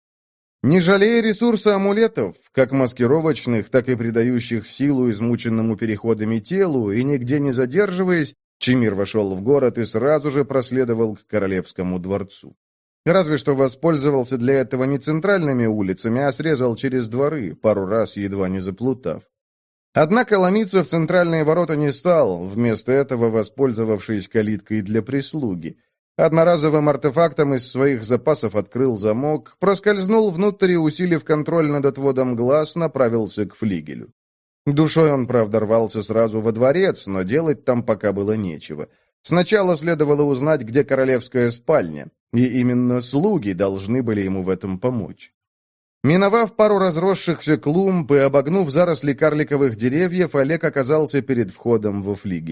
Не жалея ресурса амулетов, как маскировочных, так и придающих силу измученному переходами телу, и нигде не задерживаясь, Чимир вошел в город и сразу же проследовал к королевскому дворцу. Разве что воспользовался для этого не центральными улицами, а срезал через дворы, пару раз едва не заплутав. Однако ломиться в центральные ворота не стал, вместо этого воспользовавшись калиткой для прислуги. Одноразовым артефактом из своих запасов открыл замок, проскользнул внутрь и, усилив контроль над отводом глаз, направился к флигелю. Душой он, правда, рвался сразу во дворец, но делать там пока было нечего. Сначала следовало узнать, где королевская спальня, и именно слуги должны были ему в этом помочь. Миновав пару разросшихся клумб и обогнув заросли карликовых деревьев, Олег оказался перед входом во флигель.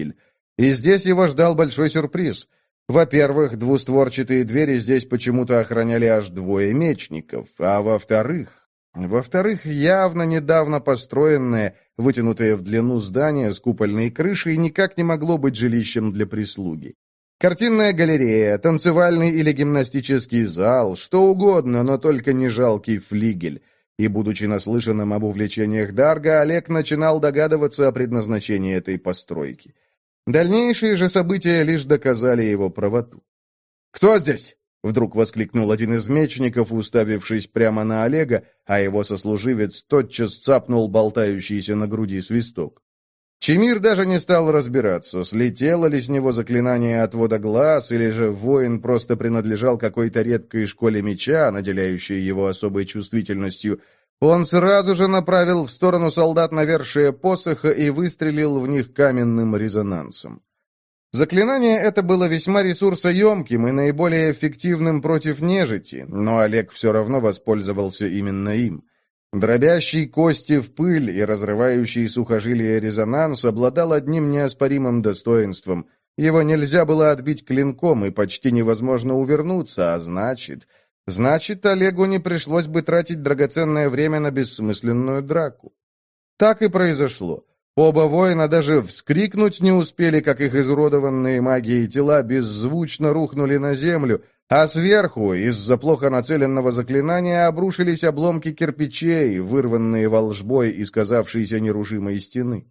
И здесь его ждал большой сюрприз. Во-первых, двустворчатые двери здесь почему-то охраняли аж двое мечников, а во-вторых... Во-вторых, явно недавно построенное, вытянутое в длину здание с купольной крышей никак не могло быть жилищем для прислуги. Картинная галерея, танцевальный или гимнастический зал, что угодно, но только не жалкий флигель. И, будучи наслышанным об увлечениях Дарга, Олег начинал догадываться о предназначении этой постройки. Дальнейшие же события лишь доказали его правоту. «Кто здесь?» — вдруг воскликнул один из мечников, уставившись прямо на Олега, а его сослуживец тотчас цапнул болтающийся на груди свисток. Чемир даже не стал разбираться, слетело ли с него заклинание отвода глаз, или же воин просто принадлежал какой-то редкой школе меча, наделяющей его особой чувствительностью. Он сразу же направил в сторону солдат навершие посоха и выстрелил в них каменным резонансом. Заклинание это было весьма ресурсоемким и наиболее эффективным против нежити, но Олег все равно воспользовался именно им. Дробящий кости в пыль и разрывающий сухожилия резонанс обладал одним неоспоримым достоинством. Его нельзя было отбить клинком, и почти невозможно увернуться, а значит... Значит, Олегу не пришлось бы тратить драгоценное время на бессмысленную драку. Так и произошло. Оба воина даже вскрикнуть не успели, как их изуродованные магией тела беззвучно рухнули на землю, а сверху, из-за плохо нацеленного заклинания, обрушились обломки кирпичей, вырванные волжбой из казавшейся нерушимой стены.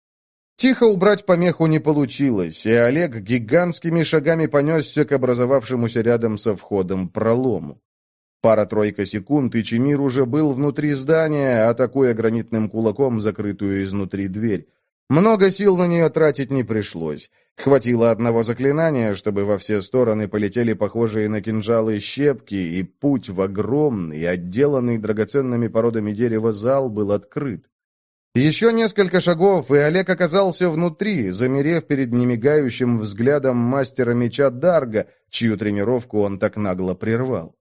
Тихо убрать помеху не получилось, и Олег гигантскими шагами понесся к образовавшемуся рядом со входом пролому. Пара-тройка секунд, и Чемир уже был внутри здания, атакуя гранитным кулаком закрытую изнутри дверь. Много сил на нее тратить не пришлось. Хватило одного заклинания, чтобы во все стороны полетели похожие на кинжалы щепки, и путь в огромный, отделанный драгоценными породами дерева зал был открыт. Еще несколько шагов, и Олег оказался внутри, замерев перед немигающим взглядом мастера меча Дарга, чью тренировку он так нагло прервал.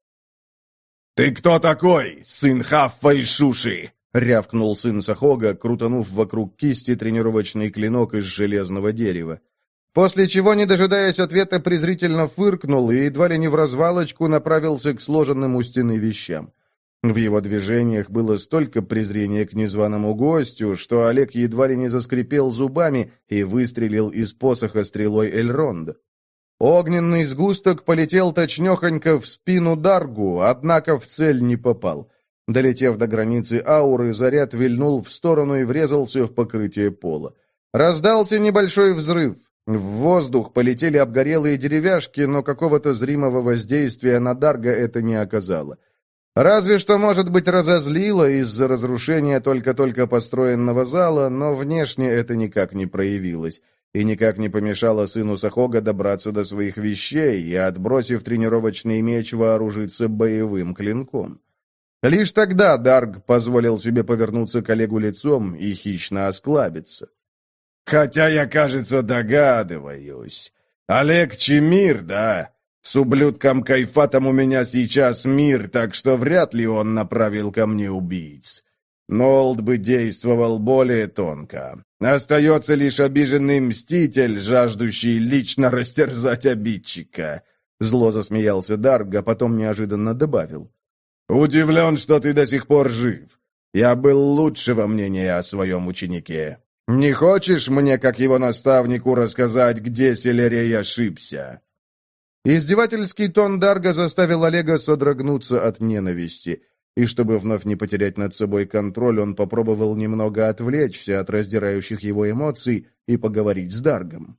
«Ты кто такой, сын Хаффа и Шуши?» — рявкнул сын Сахога, крутанув вокруг кисти тренировочный клинок из железного дерева. После чего, не дожидаясь ответа, презрительно фыркнул и едва ли не вразвалочку направился к сложенным у стены вещам. В его движениях было столько презрения к незваному гостю, что Олег едва ли не заскрипел зубами и выстрелил из посоха стрелой Эльронда. Огненный сгусток полетел точнёхонько в спину Даргу, однако в цель не попал. Долетев до границы ауры, заряд вильнул в сторону и врезался в покрытие пола. Раздался небольшой взрыв. В воздух полетели обгорелые деревяшки, но какого-то зримого воздействия на Дарга это не оказало. Разве что, может быть, разозлило из-за разрушения только-только построенного зала, но внешне это никак не проявилось. И никак не помешало сыну Сахога добраться до своих вещей и, отбросив тренировочный меч, вооружиться боевым клинком. Лишь тогда Дарг позволил себе повернуться к Олегу лицом и хищно осклабиться. «Хотя я, кажется, догадываюсь. Олег Чемир, да? С ублюдком Кайфатом у меня сейчас мир, так что вряд ли он направил ко мне убийц. Нолд бы действовал более тонко. Остается лишь обиженный мститель, жаждущий лично растерзать обидчика». Зло засмеялся Дарг, а потом неожиданно добавил. «Удивлен, что ты до сих пор жив. Я был лучшего мнения о своем ученике. Не хочешь мне, как его наставнику, рассказать, где Селерей ошибся?» Издевательский тон Дарга заставил Олега содрогнуться от ненависти. И чтобы вновь не потерять над собой контроль, он попробовал немного отвлечься от раздирающих его эмоций и поговорить с Даргом.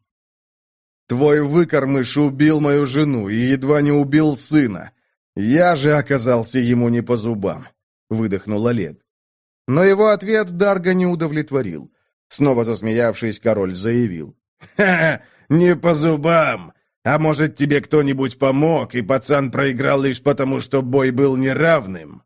«Твой выкормыш убил мою жену и едва не убил сына. Я же оказался ему не по зубам», — выдохнул Олег. Но его ответ Дарга не удовлетворил. Снова засмеявшись, король заявил. «Ха-ха, не по зубам! А может, тебе кто-нибудь помог, и пацан проиграл лишь потому, что бой был неравным?»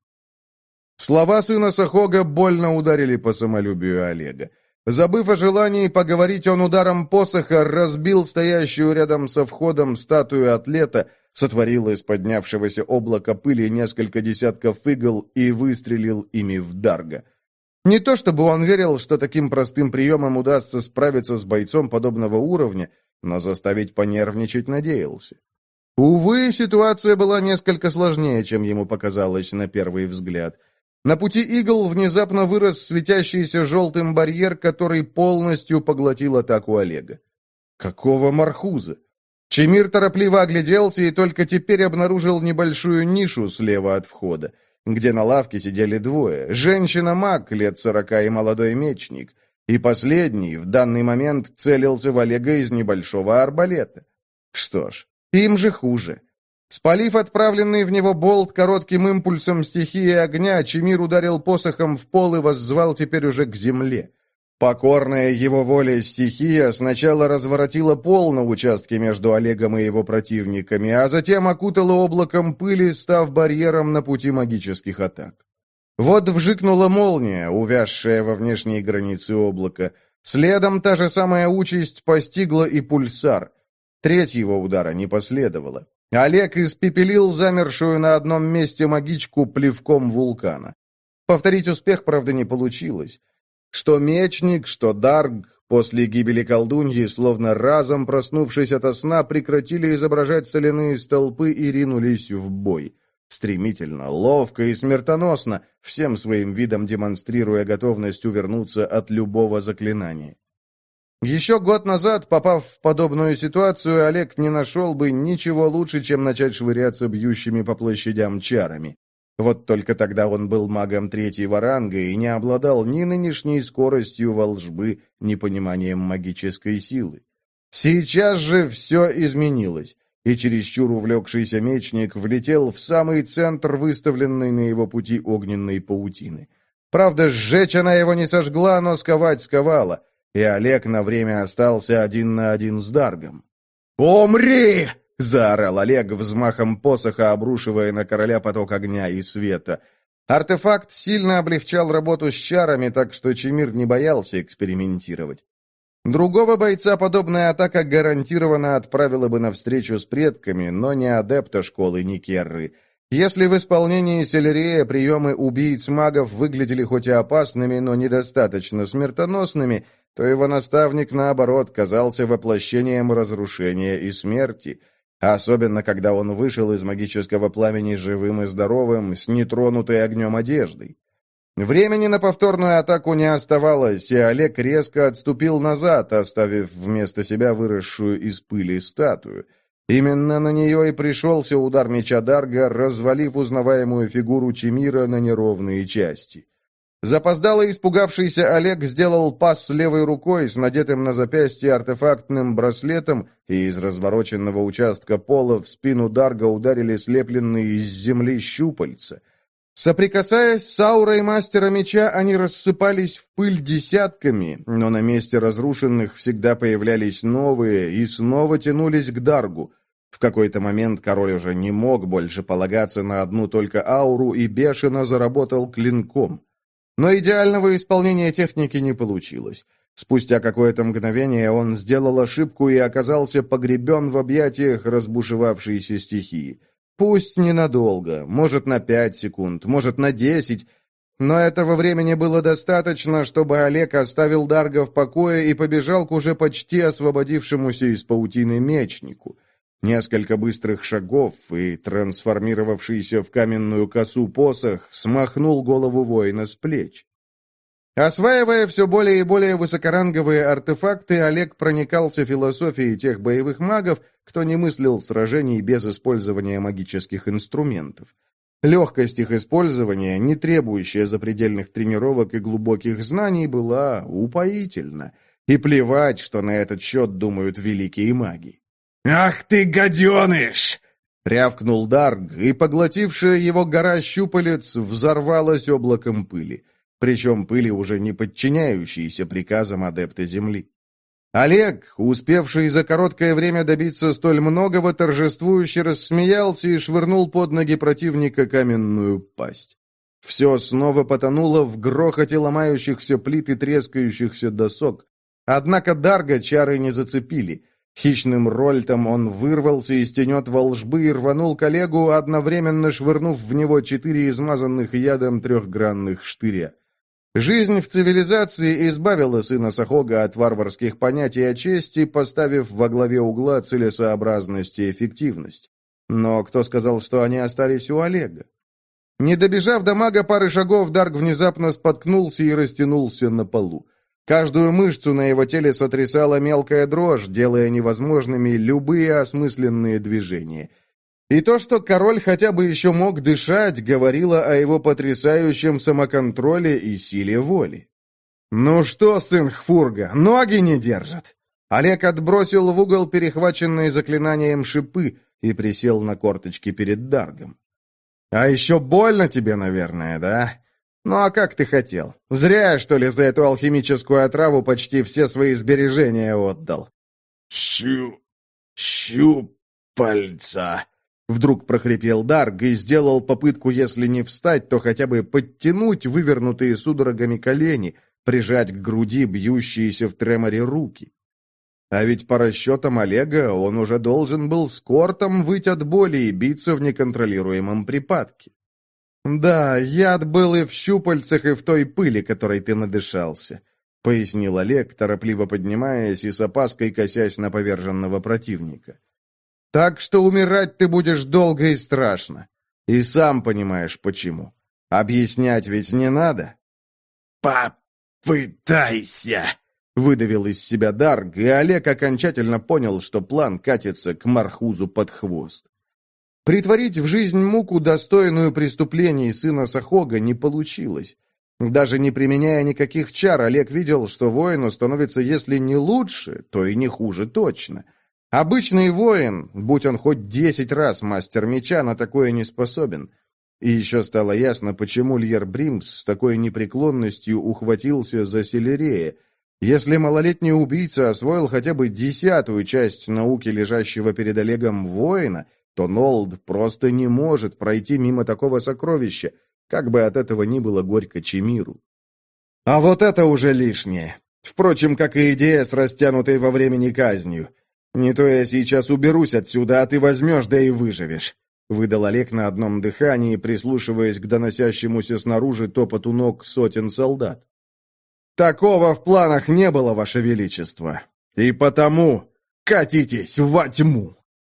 Слова сына Сахога больно ударили по самолюбию Олега. Забыв о желании поговорить, он ударом посоха разбил стоящую рядом со входом статую атлета, сотворил из поднявшегося облака пыли несколько десятков игл и выстрелил ими в Дарга. Не то чтобы он верил, что таким простым приемом удастся справиться с бойцом подобного уровня, но заставить понервничать надеялся. Увы, ситуация была несколько сложнее, чем ему показалось на первый взгляд. На пути игл внезапно вырос светящийся желтым барьер, который полностью поглотил атаку Олега. Какого мархуза? Чемир торопливо огляделся и только теперь обнаружил небольшую нишу слева от входа, где на лавке сидели двое: женщина-маг лет сорока и молодой мечник. И последний в данный момент целился в Олега из небольшого арбалета. Что ж, им же хуже. Спалив отправленный в него болт коротким импульсом стихии огня, Чемир ударил посохом в пол и воззвал теперь уже к земле. Покорная его воле стихия сначала разворотила пол на участке между Олегом и его противниками, а затем окутала облаком пыли, став барьером на пути магических атак. Вот вжикнула молния, увязшая во внешней границе облака. Следом та же самая участь постигла и пульсар. Третьего удара не последовало. Олег испепелил замершую на одном месте магичку плевком вулкана. Повторить успех, правда, не получилось. Что мечник, что дарг, после гибели колдуньи, словно разом проснувшись ото сна, прекратили изображать соляные столпы и ринулись в бой. Стремительно, ловко и смертоносно, всем своим видом демонстрируя готовность увернуться от любого заклинания. Еще год назад, попав в подобную ситуацию, Олег не нашел бы ничего лучше, чем начать швыряться бьющими по площадям чарами. Вот только тогда он был магом третьего ранга и не обладал ни нынешней скоростью волжбы, ни пониманием магической силы. Сейчас же все изменилось, и чересчур увлекшийся мечник влетел в самый центр выставленной на его пути огненной паутины. Правда, сжечь она его не сожгла, но сковать сковала, и Олег на время остался один на один с Даргом. «Умри!» — заорал Олег взмахом посоха, обрушивая на короля поток огня и света. Артефакт сильно облегчал работу с чарами, так что Чемир не боялся экспериментировать. Другого бойца подобная атака гарантированно отправила бы на встречу с предками, но не адепта школы Никерры. Если в исполнении Селерея приемы убийц-магов выглядели хоть и опасными, но недостаточно смертоносными, то его наставник, наоборот, казался воплощением разрушения и смерти, особенно когда он вышел из магического пламени живым и здоровым, с нетронутой огнем одеждой. Времени на повторную атаку не оставалось, и Олег резко отступил назад, оставив вместо себя выросшую из пыли статую. Именно на нее и пришелся удар меча Дарга, развалив узнаваемую фигуру Чемира на неровные части. Запоздало испугавшийся Олег сделал пас левой рукой с надетым на запястье артефактным браслетом, и из развороченного участка пола в спину Дарга ударили слепленные из земли щупальца. Соприкасаясь с аурой мастера меча, они рассыпались в пыль десятками, но на месте разрушенных всегда появлялись новые и снова тянулись к Даргу. В какой-то момент король уже не мог больше полагаться на одну только ауру и бешено заработал клинком. Но идеального исполнения техники не получилось. Спустя какое-то мгновение он сделал ошибку и оказался погребен в объятиях разбушевавшейся стихии. Пусть ненадолго, может на пять секунд, может на десять, но этого времени было достаточно, чтобы Олег оставил Дарга в покое и побежал к уже почти освободившемуся из паутины мечнику. Несколько быстрых шагов, и трансформировавшийся в каменную косу посох смахнул голову воина с плеч. Осваивая все более и более высокоранговые артефакты, Олег проникался философией тех боевых магов, кто не мыслил сражений без использования магических инструментов. Легкость их использования, не требующая запредельных тренировок и глубоких знаний, была упоительна. И плевать, что на этот счет думают великие маги. «Ах ты, гаденыш!» — рявкнул Дарг, и поглотившая его гора щупалец взорвалась облаком пыли, причем пыли, уже не подчиняющейся приказам адепта Земли. Олег, успевший за короткое время добиться столь многого, торжествующе рассмеялся и швырнул под ноги противника каменную пасть. Все снова потонуло в грохоте ломающихся плит и трескающихся досок. Однако Дарга чары не зацепили. Хищным рольтом он вырвался из тенет волжбы и рванул коллегу, одновременно швырнув в него четыре измазанных ядом трехгранных штыря. Жизнь в цивилизации избавила сына Сахога от варварских понятий о чести, поставив во главе угла целесообразность и эффективность. Но кто сказал, что они остались у Олега? Не добежав до мага пары шагов, Дарк внезапно споткнулся и растянулся на полу. Каждую мышцу на его теле сотрясала мелкая дрожь, делая невозможными любые осмысленные движения. И то, что король хотя бы еще мог дышать, говорило о его потрясающем самоконтроле и силе воли. «Ну что, сын Хфурга, ноги не держат!» Олег отбросил в угол перехваченные заклинанием шипы и присел на корточки перед Даргом. «А еще больно тебе, наверное, да? Ну а как ты хотел? Зря, что ли, за эту алхимическую отраву почти все свои сбережения отдал?» «Щу... щупальца!» Вдруг прохрипел Дарг и сделал попытку, если не встать, то хотя бы подтянуть вывернутые судорогами колени, прижать к груди бьющиеся в треморе руки. А ведь по расчетам Олега он уже должен был с кортом выть от боли и биться в неконтролируемом припадке. «Да, яд был и в щупальцах, и в той пыли, которой ты надышался», — пояснил Олег, торопливо поднимаясь и с опаской косясь на поверженного противника. «Так что умирать ты будешь долго и страшно. И сам понимаешь, почему. Объяснять ведь не надо». «Попытайся!» — выдавил из себя Дарг, и Олег окончательно понял, что план катится к Мархузу под хвост. Притворить в жизнь муку, достойную преступлений сына Сахога, не получилось. Даже не применяя никаких чар, Олег видел, что воину становится, если не лучше, то и не хуже точно. Обычный воин, будь он хоть десять раз мастер меча, на такое не способен. И еще стало ясно, почему Льер Бримс с такой непреклонностью ухватился за Селерея. Если малолетний убийца освоил хотя бы десятую часть науки лежащего перед Олегом воина, то Нолд просто не может пройти мимо такого сокровища, как бы от этого ни было горько Чимиру. А вот это уже лишнее. Впрочем, как и идея с растянутой во времени казнью. «Не то я сейчас уберусь отсюда, а ты возьмешь, да и выживешь», — выдал Олег на одном дыхании, прислушиваясь к доносящемуся снаружи топоту ног сотен солдат. «Такого в планах не было, Ваше Величество. И потому катитесь во тьму!»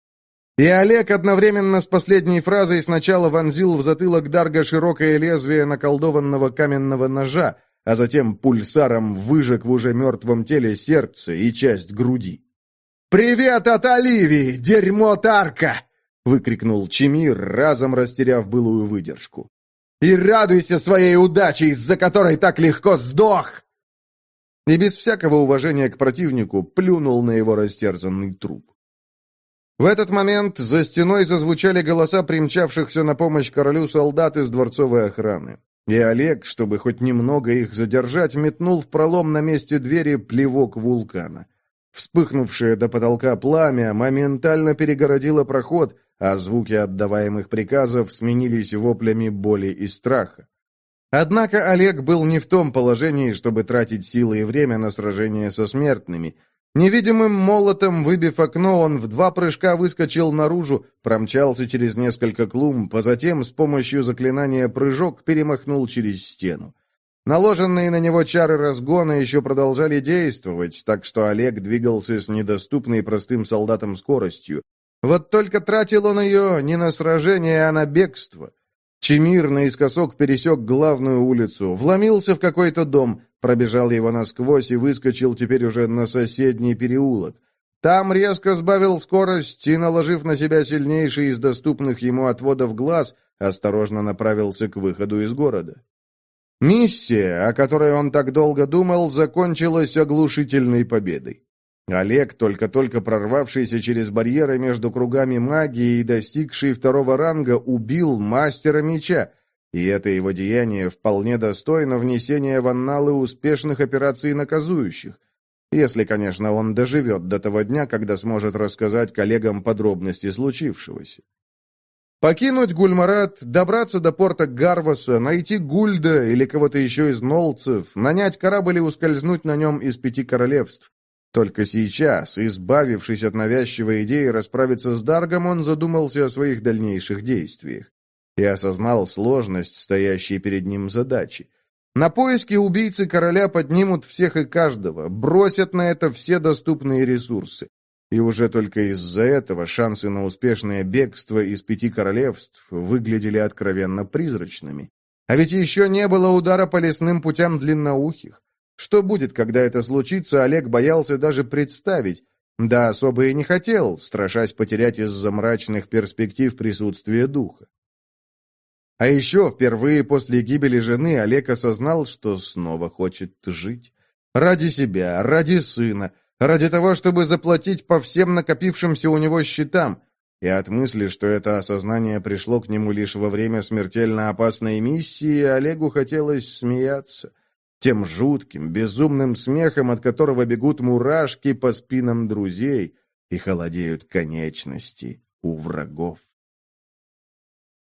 И Олег одновременно с последней фразой сначала вонзил в затылок Дарга широкое лезвие наколдованного каменного ножа, а затем пульсаром выжег в уже мертвом теле сердце и часть груди. «Привет от Оливии, дерьмо Тарка!» — выкрикнул Чимир, разом растеряв былую выдержку. «И радуйся своей удаче, из-за которой так легко сдох!» И без всякого уважения к противнику плюнул на его растерзанный труп. В этот момент за стеной зазвучали голоса примчавшихся на помощь королю солдат из дворцовой охраны. И Олег, чтобы хоть немного их задержать, метнул в пролом на месте двери плевок вулкана. Вспыхнувшее до потолка пламя моментально перегородило проход, а звуки отдаваемых приказов сменились воплями боли и страха. Однако Олег был не в том положении, чтобы тратить силы и время на сражение со смертными. Невидимым молотом, выбив окно, он в два прыжка выскочил наружу, промчался через несколько клумб, а затем с помощью заклинания «Прыжок» перемахнул через стену. Наложенные на него чары разгона еще продолжали действовать, так что Олег двигался с недоступной простым солдатам скоростью. Вот только тратил он ее не на сражение, а на бегство. Чимир наискосок пересек главную улицу, вломился в какой-то дом, пробежал его насквозь и выскочил теперь уже на соседний переулок. Там резко сбавил скорость и, наложив на себя сильнейший из доступных ему отводов глаз, осторожно направился к выходу из города. Миссия, о которой он так долго думал, закончилась оглушительной победой. Олег, только-только прорвавшийся через барьеры между кругами магии и достигший второго ранга, убил мастера меча, и это его деяние вполне достойно внесения в анналы успешных операций наказующих, если, конечно, он доживет до того дня, когда сможет рассказать коллегам подробности случившегося. Покинуть Гульмарат, добраться до порта Гарваса, найти Гульда или кого-то еще из нолцев, нанять корабль и ускользнуть на нем из пяти королевств. Только сейчас, избавившись от навязчивой идеи расправиться с Даргом, он задумался о своих дальнейших действиях и осознал сложность стоящей перед ним задачи. На поиски убийцы короля поднимут всех и каждого, бросят на это все доступные ресурсы. И уже только из-за этого шансы на успешное бегство из пяти королевств выглядели откровенно призрачными. А ведь еще не было удара по лесным путям длинноухих. Что будет, когда это случится, Олег боялся даже представить. Да особо и не хотел, страшась потерять из-за мрачных перспектив присутствие духа. А еще впервые после гибели жены Олег осознал, что снова хочет жить. Ради себя, ради сына, ради того, чтобы заплатить по всем накопившимся у него счетам. И от мысли, что это осознание пришло к нему лишь во время смертельно опасной миссии, Олегу хотелось смеяться. Тем жутким, безумным смехом, от которого бегут мурашки по спинам друзей и холодеют конечности у врагов.